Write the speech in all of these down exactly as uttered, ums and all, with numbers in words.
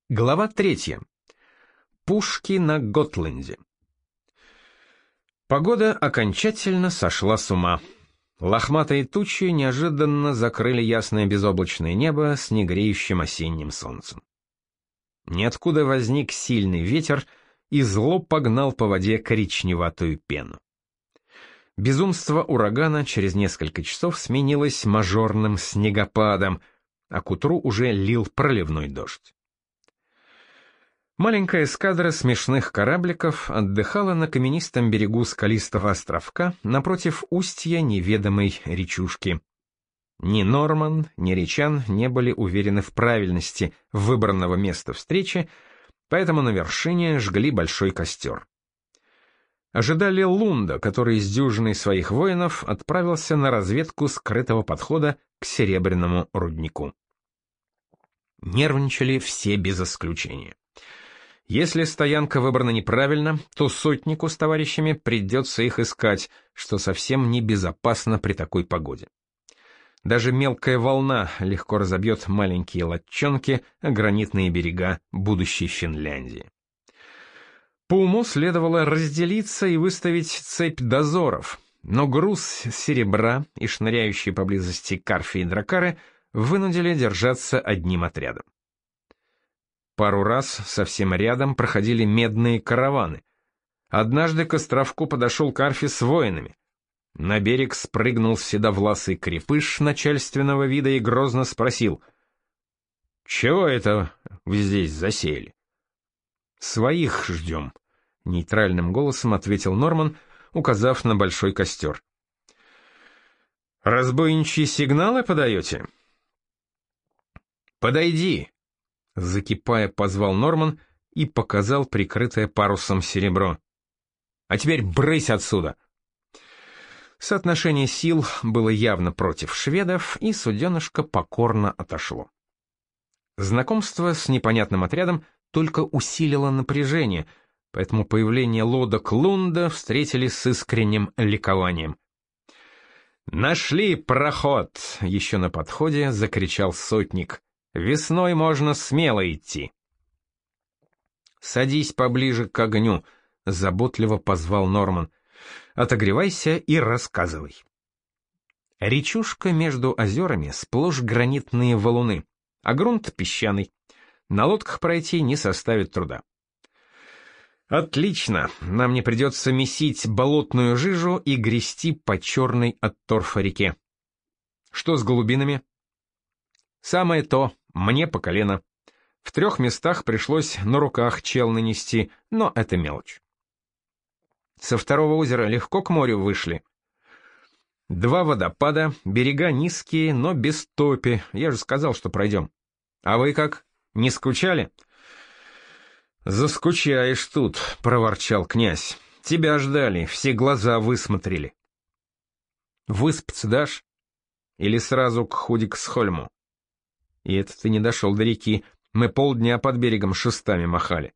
Глава третья. Пушки на Готланде. Погода окончательно сошла с ума. Лохматые тучи неожиданно закрыли ясное безоблачное небо с негреющим осенним солнцем. Ниоткуда возник сильный ветер и зло погнал по воде коричневатую пену. Безумство урагана через несколько часов сменилось мажорным снегопадом, а к утру уже лил проливной дождь. Маленькая эскадра смешных корабликов отдыхала на каменистом берегу скалистого островка напротив устья неведомой речушки. Ни Норман, ни Ричан не были уверены в правильности выбранного места встречи, поэтому на вершине жгли большой костер. Ожидали Лунда, который с дюжиной своих воинов отправился на разведку скрытого подхода к серебряному руднику. Нервничали все без исключения. Если стоянка выбрана неправильно, то сотнику с товарищами придется их искать, что совсем небезопасно при такой погоде. Даже мелкая волна легко разобьет маленькие лодчонки о гранитные берега будущей Финляндии. По уму следовало разделиться и выставить цепь дозоров, но груз серебра и шныряющие поблизости карфи и дракары вынудили держаться одним отрядом. Пару раз совсем рядом проходили медные караваны. Однажды к островку подошел карфи с воинами. На берег спрыгнул седовласый крепыш начальственного вида и грозно спросил: «Чего это вы здесь засели?» «Своих ждем», — нейтральным голосом ответил Норман, указав на большой костер. «Разбойничьи сигналы подаете?» «Подойди», — закипая, позвал Норман и показал прикрытое парусом серебро. «А теперь брысь отсюда!» Соотношение сил было явно против шведов, и суденышко покорно отошло. Знакомство с непонятным отрядом только усилило напряжение, поэтому появление лодок Лунда встретили с искренним ликованием. «Нашли проход!» — еще на подходе закричал сотник. «Весной можно смело идти». «Садись поближе к огню», — заботливо позвал Норман. «Отогревайся и рассказывай». Речушка между озерами сплошь гранитные валуны, а грунт песчаный. На лодках пройти не составит труда. «Отлично, нам не придется месить болотную жижу и грести по черной от торфа реке. Что с голубинами?» «Самое то, мне по колено. В трех местах пришлось на руках челны нести, но это мелочь». «Со второго озера легко к морю вышли?» «Два водопада, берега низкие, но без топи, я же сказал, что пройдем. А вы как, не скучали?» «Заскучаешь тут», — проворчал князь. «Тебя ждали, все глаза высмотрели». «Выспаться дашь? Или сразу к Худиксхольму?» «И это ты не дошел до реки, мы полдня под берегом шестами махали».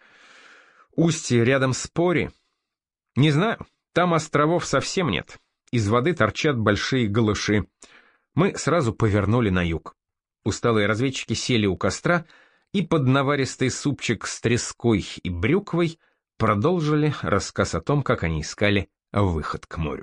«Устье рядом с Пори?» «Не знаю, там островов совсем нет, из воды торчат большие галыши. Мы сразу повернули на юг. Усталые разведчики сели у костра и под наваристый супчик с треской и брюквой продолжили рассказ о том, как они искали выход к морю.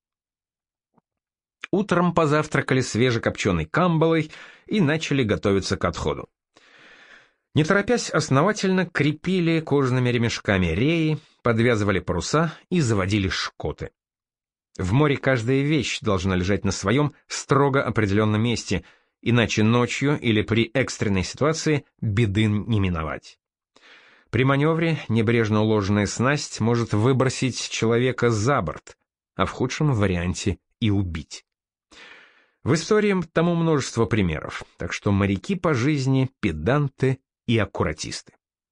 Утром позавтракали свежекопченой камбалой и начали готовиться к отходу. Не торопясь, основательно крепили кожаными ремешками реи, подвязывали паруса и заводили шкоты. В море каждая вещь должна лежать на своем строго определенном месте, иначе ночью или при экстренной ситуации беды не миновать. При маневре небрежно уложенная снасть может выбросить человека за борт, а в худшем варианте и убить. В истории тому множество примеров, так что моряки по жизни педанты и аккуратисты.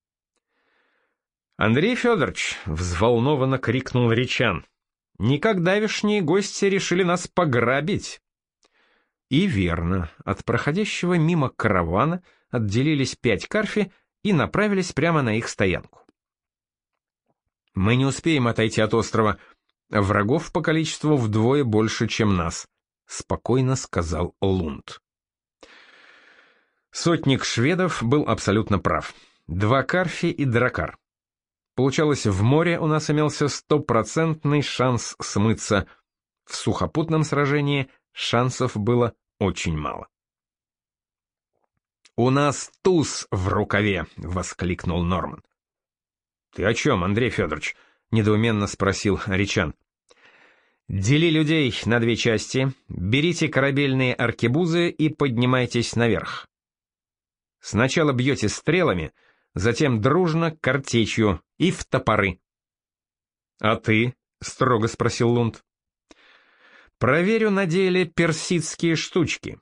«Андрей Федорович!» — взволнованно крикнул Ричан. «Никак давешние гости решили нас пограбить!» И верно, от проходящего мимо каравана отделились пять карфи и направились прямо на их стоянку. «Мы не успеем отойти от острова, врагов по количеству вдвое больше, чем нас», — спокойно сказал Лунд. Сотник шведов был абсолютно прав. Два Карфи и дракар. Получалось, в море у нас имелся стопроцентный шанс смыться. В сухопутном сражении шансов было очень мало. «У нас туз в рукаве!» — воскликнул Норман. «Ты о чем, Андрей Федорович?» — недоуменно спросил Речан. «Дели людей на две части, берите корабельные аркебузы и поднимайтесь наверх. Сначала бьете стрелами, затем дружно картечью и в топоры». «А ты?» — строго спросил Лунд. «Проверю на деле персидские штучки».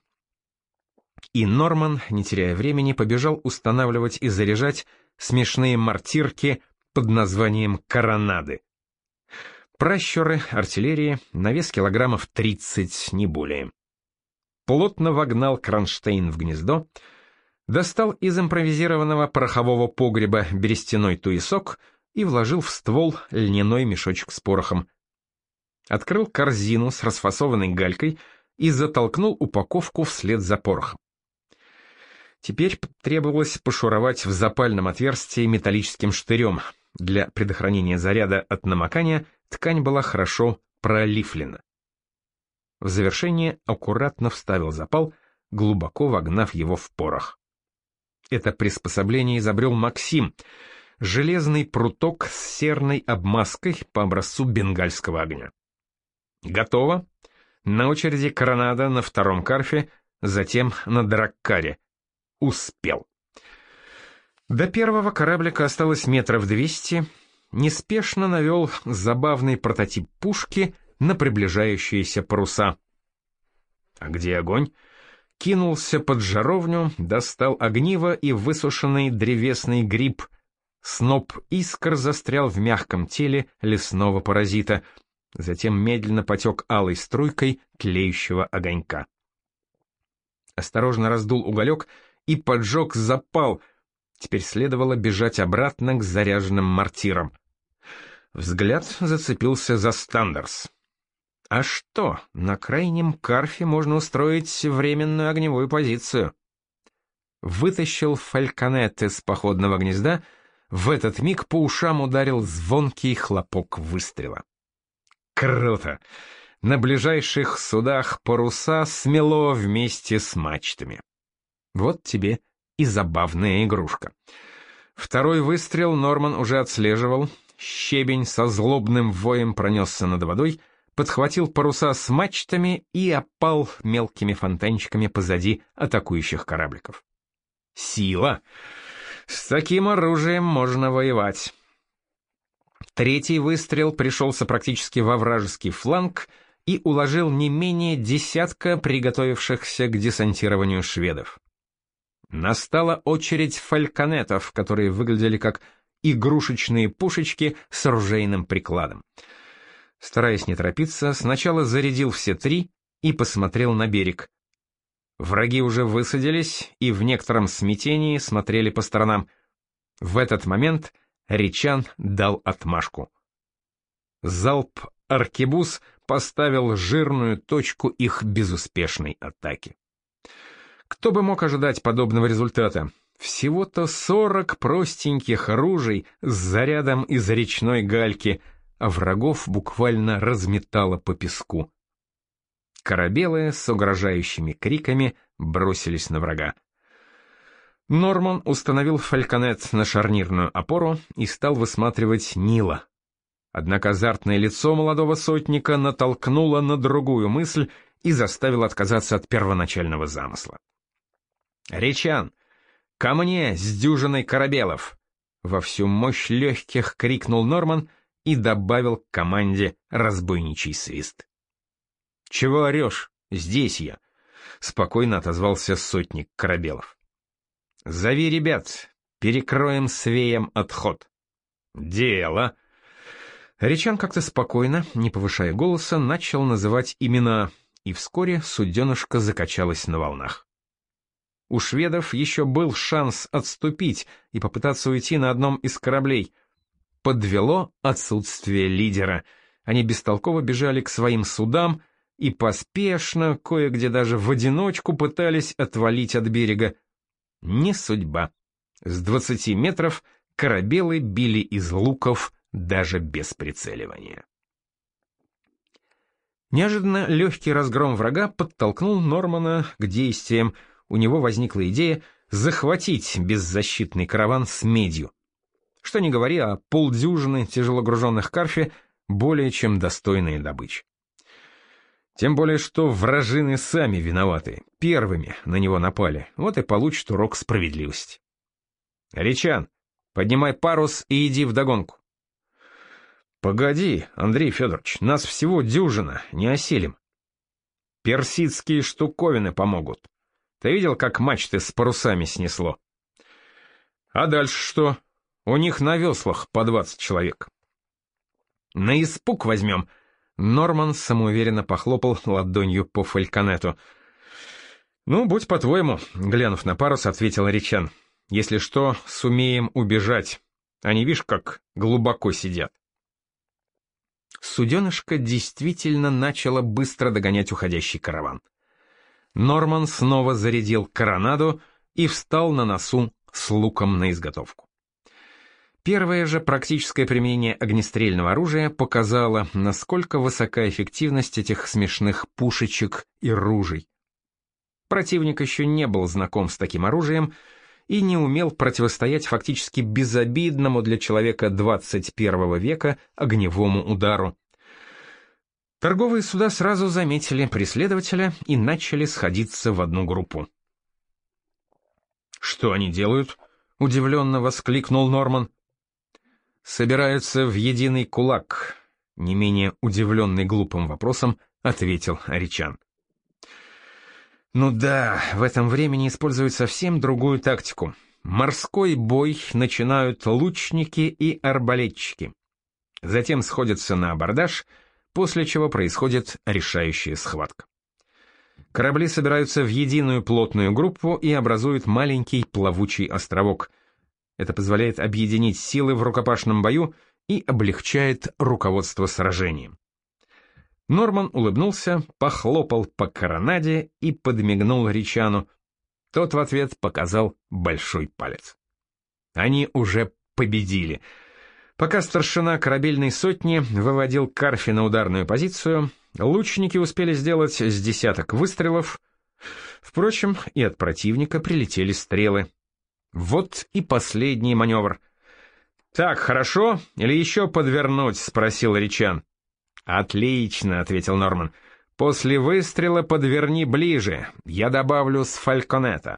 И Норман, не теряя времени, побежал устанавливать и заряжать смешные мортирки под названием «коронады». Пращуры, артиллерии, на вес килограммов тридцать, не более. Плотно вогнал кронштейн в гнездо, достал из импровизированного порохового погреба берестяной туесок и вложил в ствол льняной мешочек с порохом. Открыл корзину с расфасованной галькой и затолкнул упаковку вслед за порохом. Теперь требовалось пошуровать в запальном отверстии металлическим штырем. Для предохранения заряда от намокания ткань была хорошо пролифлена. В завершение аккуратно вставил запал, глубоко вогнав его в порох. Это приспособление изобрел Максим, железный пруток с серной обмазкой по образцу бенгальского огня. Готово. На очереди коронада на втором Карфе, затем на драккаре. Успел. До первого кораблика осталось метров двести, неспешно навел забавный прототип пушки на приближающиеся паруса. А где огонь? Кинулся под жаровню, достал огниво и высушенный древесный гриб. Сноп искр застрял в мягком теле лесного паразита, затем медленно потек алой струйкой тлеющего огонька. Осторожно раздул уголек и поджег запал. Теперь следовало бежать обратно к заряженным мортирам. Взгляд зацепился за Стандерс. А что, на крайнем Карфе можно устроить временную огневую позицию. Вытащил фальконет из походного гнезда, в этот миг по ушам ударил звонкий хлопок выстрела. Круто! На ближайших судах паруса смело вместе с мачтами. Вот тебе и забавная игрушка. Второй выстрел Норман уже отслеживал. Щебень со злобным воем пронесся над водой, подхватил паруса с мачтами и опал мелкими фонтанчиками позади атакующих корабликов. Сила! С таким оружием можно воевать. Третий выстрел пришелся практически во вражеский фланг и уложил не менее десятка приготовившихся к десантированию шведов. Настала очередь фальконетов, которые выглядели как игрушечные пушечки с ружейным прикладом. Стараясь не торопиться, сначала зарядил все три и посмотрел на берег. Враги уже высадились и в некотором смятении смотрели по сторонам. В этот момент Речан дал отмашку. Залп аркебуз поставил жирную точку их безуспешной атаки. Кто бы мог ожидать подобного результата? Всего-то сорок простеньких оружий с зарядом из речной гальки, а врагов буквально разметало по песку. Корабелы с угрожающими криками бросились на врага. Норман установил фальконет на шарнирную опору и стал высматривать Нила. Однако азартное лицо молодого сотника натолкнуло на другую мысль и заставило отказаться от первоначального замысла. «Речан, ко мне с дюжиной корабелов!» Во всю мощь легких крикнул Норман и добавил к команде разбойничий свист. «Чего орешь? Здесь я!» — спокойно отозвался сотник корабелов. «Зови ребят, перекроем свеям отход». «Дело!» Речан как-то спокойно, не повышая голоса, начал называть имена, и вскоре суденышко закачалось на волнах. У шведов еще был шанс отступить и попытаться уйти на одном из кораблей. Подвело отсутствие лидера. Они бестолково бежали к своим судам и поспешно, кое-где даже в одиночку пытались отвалить от берега. Не судьба. С двадцати метров корабелы били из луков даже без прицеливания. Неожиданно легкий разгром врага подтолкнул Нормана к действиям. У него возникла идея захватить беззащитный караван с медью. Что ни говори, а полдюжины тяжелогруженных карфи более чем достойная добыча. Тем более, что вражины сами виноваты, первыми на него напали, вот и получат урок справедливости. «Речан, поднимай парус и иди вдогонку». «Погоди, Андрей Федорович, нас всего дюжина, не осилим». «Персидские штуковины помогут. Ты видел, как мачты с парусами снесло?» «А дальше что? У них на веслах по двадцать человек». «На испуг возьмем». Норман самоуверенно похлопал ладонью по фальконету. «Ну, будь по-твоему», — глянув на парус, ответил Речан. «Если что, сумеем убежать. Они, видишь, как глубоко сидят». Суденышко действительно начало быстро догонять уходящий караван. Норман снова зарядил коронаду и встал на носу с луком на изготовку. Первое же практическое применение огнестрельного оружия показало, насколько высока эффективность этих смешных пушечек и ружей. Противник еще не был знаком с таким оружием и не умел противостоять фактически безобидному для человека двадцать первого века огневому удару. Торговые суда сразу заметили преследователя и начали сходиться в одну группу. «Что они делают?» — удивленно воскликнул Норман. «Собираются в единый кулак», — не менее удивленный глупым вопросом ответил Речан. «Ну да, в этом времени используют совсем другую тактику. Морской бой начинают лучники и арбалетчики. Затем сходятся на абордаж, после чего происходит решающая схватка. Корабли собираются в единую плотную группу и образуют маленький плавучий островок. Это позволяет объединить силы в рукопашном бою и облегчает руководство сражением». Норман улыбнулся, похлопал по коронаде и подмигнул Речану. Тот в ответ показал большой палец. Они уже победили. Пока старшина корабельной сотни выводил карфи на ударную позицию, лучники успели сделать с десяток выстрелов. Впрочем, и от противника прилетели стрелы. Вот и последний маневр. «Так, хорошо? Или еще подвернуть?» — спросил Речан. «Отлично», — ответил Норман. «После выстрела подверни ближе, я добавлю с фальконета».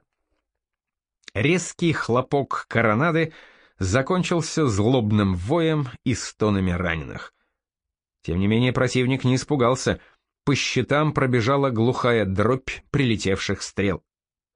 Резкий хлопок коронады закончился злобным воем и стонами раненых. Тем не менее противник не испугался, по щитам пробежала глухая дробь прилетевших стрел.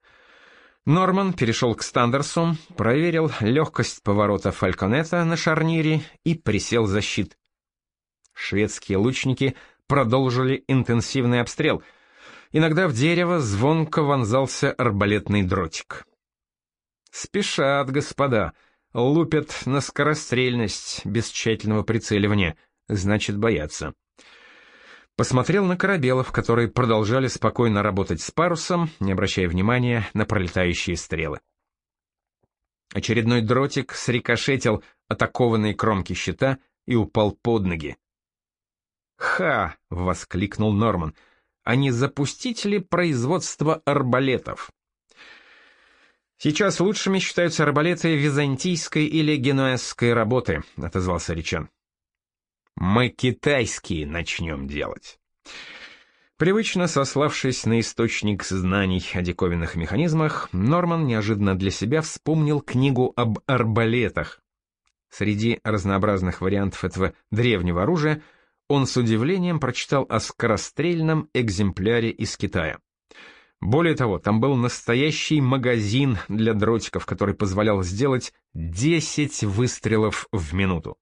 Норман перешел к Стандерсу, проверил легкость поворота фальконета на шарнире и присел за щит. Шведские лучники продолжили интенсивный обстрел. Иногда в дерево звонко вонзался арбалетный дротик. «Спешат, господа, лупят на скорострельность без тщательного прицеливания, значит, боятся». Посмотрел на корабелов, которые продолжали спокойно работать с парусом, не обращая внимания на пролетающие стрелы. Очередной дротик срикошетил от окованной кромки щита и упал под ноги. «Ха!» — воскликнул Норман. «А не запустить ли производство арбалетов?» «Сейчас лучшими считаются арбалеты византийской или генуэзской работы», — отозвался Речан. «Мы китайские начнем делать». Привычно сославшись на источник знаний о диковинных механизмах, Норман неожиданно для себя вспомнил книгу об арбалетах. Среди разнообразных вариантов этого древнего оружия он с удивлением прочитал о скорострельном экземпляре из Китая. Более того, там был настоящий магазин для дротиков, который позволял сделать десять выстрелов в минуту.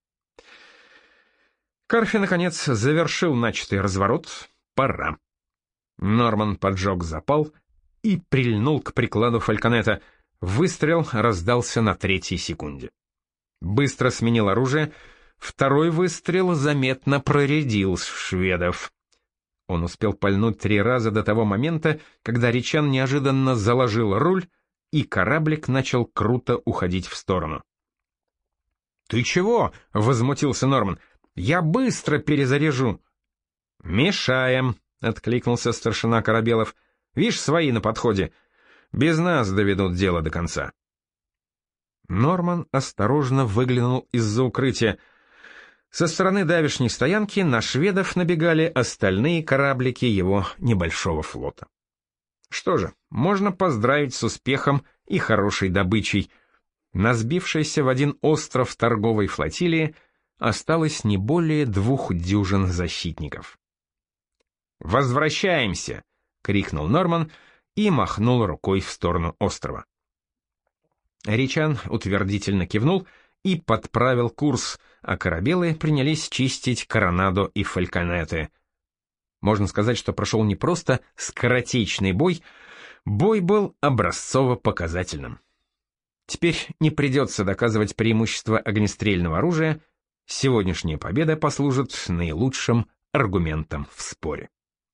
Карфи, наконец, завершил начатый разворот. Пора. Норман поджег запал и прильнул к прикладу фальконета. Выстрел раздался на третьей секунде. Быстро сменил оружие. Второй выстрел заметно проредил шведов. Он успел пальнуть три раза до того момента, когда Речан неожиданно заложил руль и кораблик начал круто уходить в сторону. «Ты чего?» — возмутился Норман. «Я быстро перезаряжу». «Мешаем», — откликнулся старшина Корабелов. «Вишь, свои на подходе. Без нас доведут дело до конца». Норман осторожно выглянул из-за укрытия. Со стороны давешней стоянки на шведов набегали остальные кораблики его небольшого флота. Что же, можно поздравить с успехом и хорошей добычей. На сбившейся в один остров торговой флотилии осталось не более двух дюжин защитников. «Возвращаемся!» — крикнул Норман и махнул рукой в сторону острова. Ричан утвердительно кивнул и подправил курс, а корабелы принялись чистить Коронаду и Фальконеты. Можно сказать, что прошел не просто скоротечный бой, бой был образцово-показательным. Теперь не придется доказывать преимущество огнестрельного оружия, сегодняшняя победа послужит наилучшим аргументом в споре.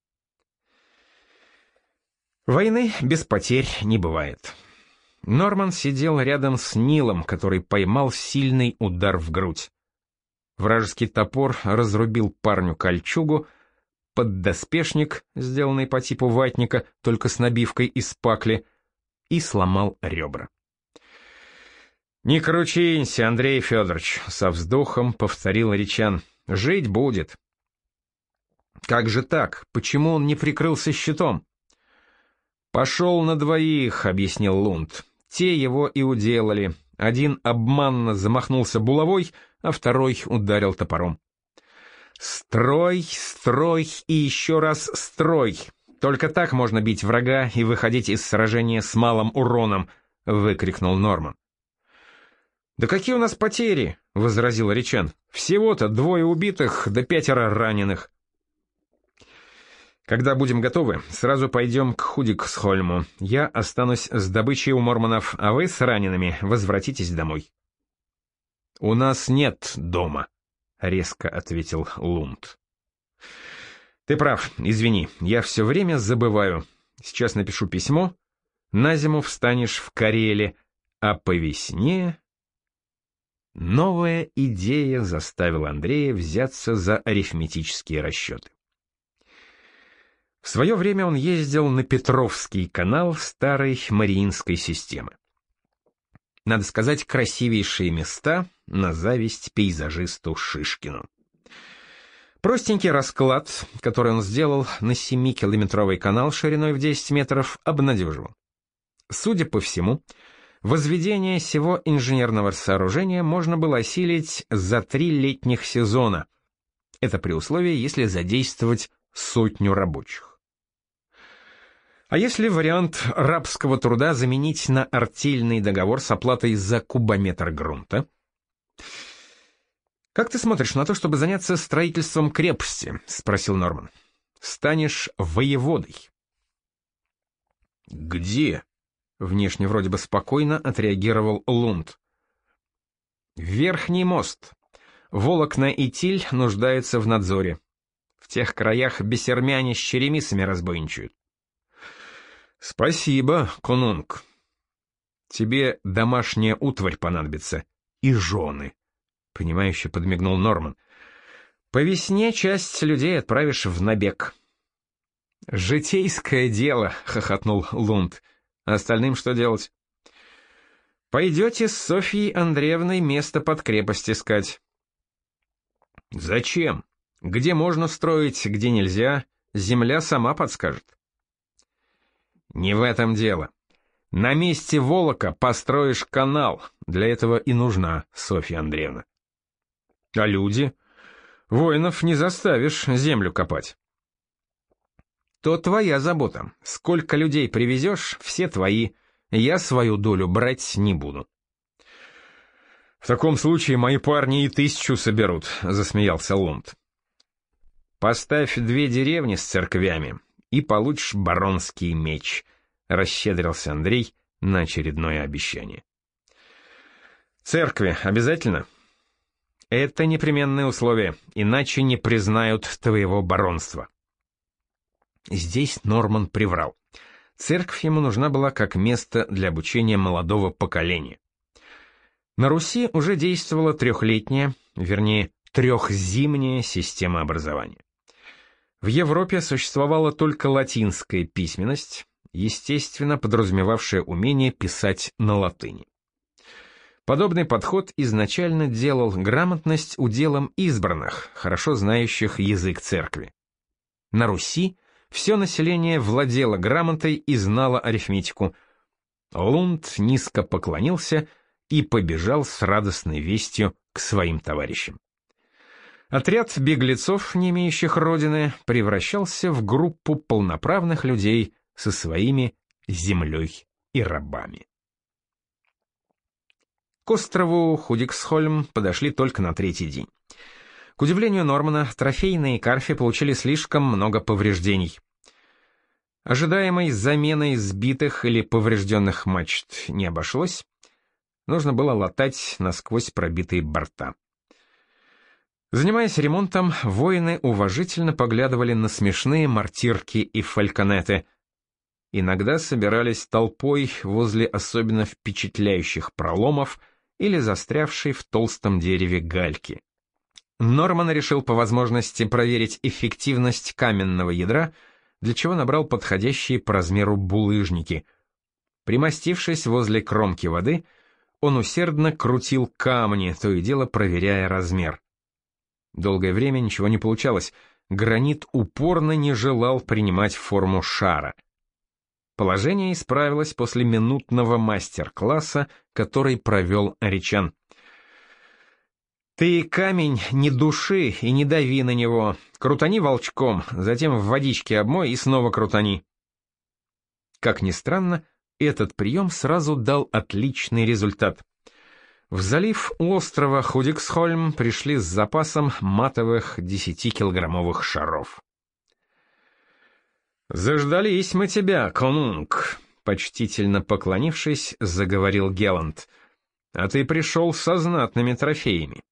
Войны без потерь не бывает. Норман сидел рядом с Нилом, который поймал сильный удар в грудь. Вражеский топор разрубил парню кольчугу, поддоспешник, сделанный по типу ватника, только с набивкой из пакли, и сломал ребра. «Не кручинься, Андрей Федорович», — со вздохом повторил Ричан. «Жить будет». «Как же так? Почему он не прикрылся щитом?» «Пошел на двоих», — объяснил Лунд. «Те его и уделали. Один обманно замахнулся булавой, а второй ударил топором». «Строй, строй и еще раз строй. Только так можно бить врага и выходить из сражения с малым уроном», — выкрикнул Норман. «Да какие у нас потери?» — возразил Ричан. «Всего-то двое убитых да пятеро раненых». «Когда будем готовы, сразу пойдем к Худиксхольму. Я останусь с добычей у мормонов, а вы с ранеными возвратитесь домой». «У нас нет дома», — резко ответил Лунд. «Ты прав, извини, я все время забываю. Сейчас напишу письмо. На зиму встанешь в Кареле, а по весне...» Новая идея заставила Андрея взяться за арифметические расчеты. В свое время он ездил на Петровский канал старой Мариинской системы. Надо сказать, красивейшие места на зависть пейзажисту Шишкину. Простенький расклад, который он сделал на семикилометровый канал шириной в десять метров, обнадеживал. Судя по всему, возведение сего инженерного сооружения можно было осилить за три летних сезона. Это при условии, если задействовать сотню рабочих. А если вариант рабского труда заменить на артельный договор с оплатой за кубометр грунта? «Как ты смотришь на то, чтобы заняться строительством крепости?» — спросил Норман. «Станешь воеводой». «Где?» — внешне вроде бы спокойно отреагировал Лунд. «Верхний мост. Волокна и Тиль нуждаются в надзоре. В тех краях бесермяне с черемисами разбойничают». «Спасибо, конунг. Тебе домашняя утварь понадобится и жены», — понимающе подмигнул Норман. «По весне часть людей отправишь в набег». «Житейское дело», — хохотнул Лунд. «А остальным что делать?» «Пойдете с Софьей Андреевной место под крепость искать». «Зачем? Где можно строить, где нельзя, земля сама подскажет». «Не в этом дело. На месте Волока построишь канал, для этого и нужна Софья Андреевна». «А люди? Воинов не заставишь землю копать». «То твоя забота. Сколько людей привезешь, все твои. Я свою долю брать не буду». «В таком случае мои парни и тысячу соберут», — засмеялся Лунд. «Поставь две деревни с церквями, и получишь баронский меч», — расщедрился Андрей на очередное обещание. «Церкви обязательно?» «Это непременное условие, иначе не признают твоего баронства». Здесь Норман приврал. церковь ему нужна была как место для обучения молодого поколения. На Руси уже действовала трехлетняя, вернее, трехзимняя система образования. В Европе существовала только латинская письменность, естественно, подразумевавшая умение писать на латыни. Подобный подход изначально делал грамотность уделом избранных, хорошо знающих язык церкви. На Руси все население владело грамотой и знало арифметику. Лунд низко поклонился и побежал с радостной вестью к своим товарищам. Отряд беглецов, не имеющих родины, превращался в группу полноправных людей со своими землей и рабами. К острову Худиксхольм подошли только на третий день. К удивлению Нормана, трофейные карфи получили слишком много повреждений. Ожидаемой заменой сбитых или поврежденных мачт не обошлось, нужно было латать насквозь пробитые борта. Занимаясь ремонтом, воины уважительно поглядывали на смешные мортирки и фальконеты. Иногда собирались толпой возле особенно впечатляющих проломов или застрявшей в толстом дереве гальки. Норман решил по возможности проверить эффективность каменного ядра, для чего набрал подходящие по размеру булыжники. Примостившись возле кромки воды, он усердно крутил камни, то и дело проверяя размер. Долгое время ничего не получалось, гранит упорно не желал принимать форму шара. Положение исправилось после минутного мастер-класса, который провел Аричан. «Ты камень не души и не дави на него, крутани волчком, затем в водичке обмой и снова крутани». Как ни странно, этот прием сразу дал отличный результат. В залив у острова Худиксхольм пришли с запасом матовых десятикилограммовых шаров. «Заждались мы тебя, конунг», — почтительно поклонившись, заговорил Геланд. «А ты пришел со знатными трофеями».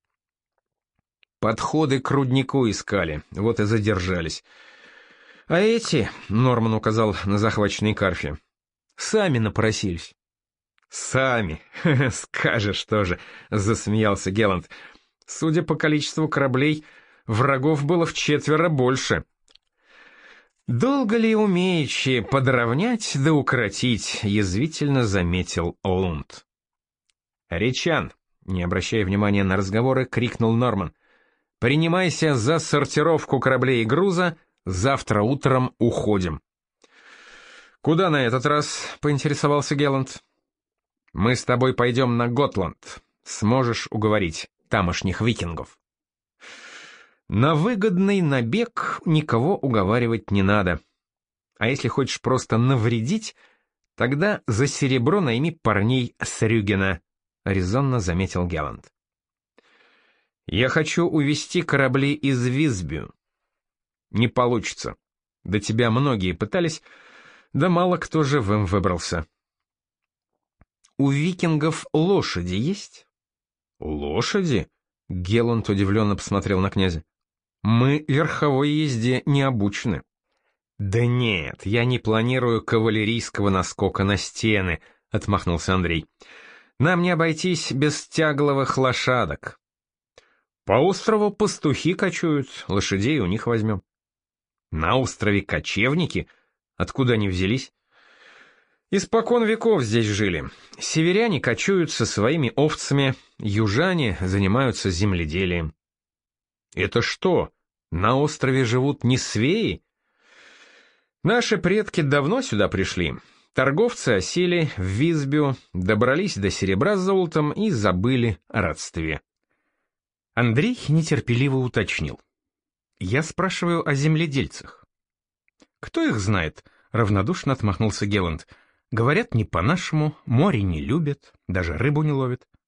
«Подходы к руднику искали, вот и задержались. А эти», — Норман указал на захваченные карфи, — «сами напросились». «Сами, скажешь тоже», — засмеялся Геланд. «Судя по количеству кораблей, врагов было вчетверо больше». «Долго ли умеючи подровнять да укоротить?» — язвительно заметил Лунд. «Речан», — не обращая внимания на разговоры, крикнул Норман, — «принимайся за сортировку кораблей и груза, завтра утром уходим». «Куда на этот раз?» — поинтересовался Геланд. «Мы с тобой пойдем на Готланд. Сможешь уговорить тамошних викингов». На выгодный набег никого уговаривать не надо. А если хочешь просто навредить, тогда за серебро найми парней с Рюгена, — резонно заметил Геланд. «Я хочу увести корабли из Висбю». «Не получится. До тебя многие пытались, да мало кто живым выбрался». «У викингов лошади есть?» «Лошади?» — Геланд удивленно посмотрел на князя. «Мы верховой езде не обучены». «Да нет, я не планирую кавалерийского наскока на стены», — отмахнулся Андрей. «Нам не обойтись без тягловых лошадок». «По острову пастухи кочуют, лошадей у них возьмем». «На острове кочевники? Откуда они взялись?» «Испокон веков здесь жили. Северяне кочуют со своими овцами, южане занимаются земледелием». «Это что, на острове живут несвеи?» «Наши предки давно сюда пришли. Торговцы осели в Висбю, добрались до серебра с золотом и забыли о родстве». Андрей нетерпеливо уточнил. «Я спрашиваю о земледельцах». «Кто их знает?» — равнодушно отмахнулся Геланд. «Говорят, не по-нашему, море не любят, даже рыбу не ловят».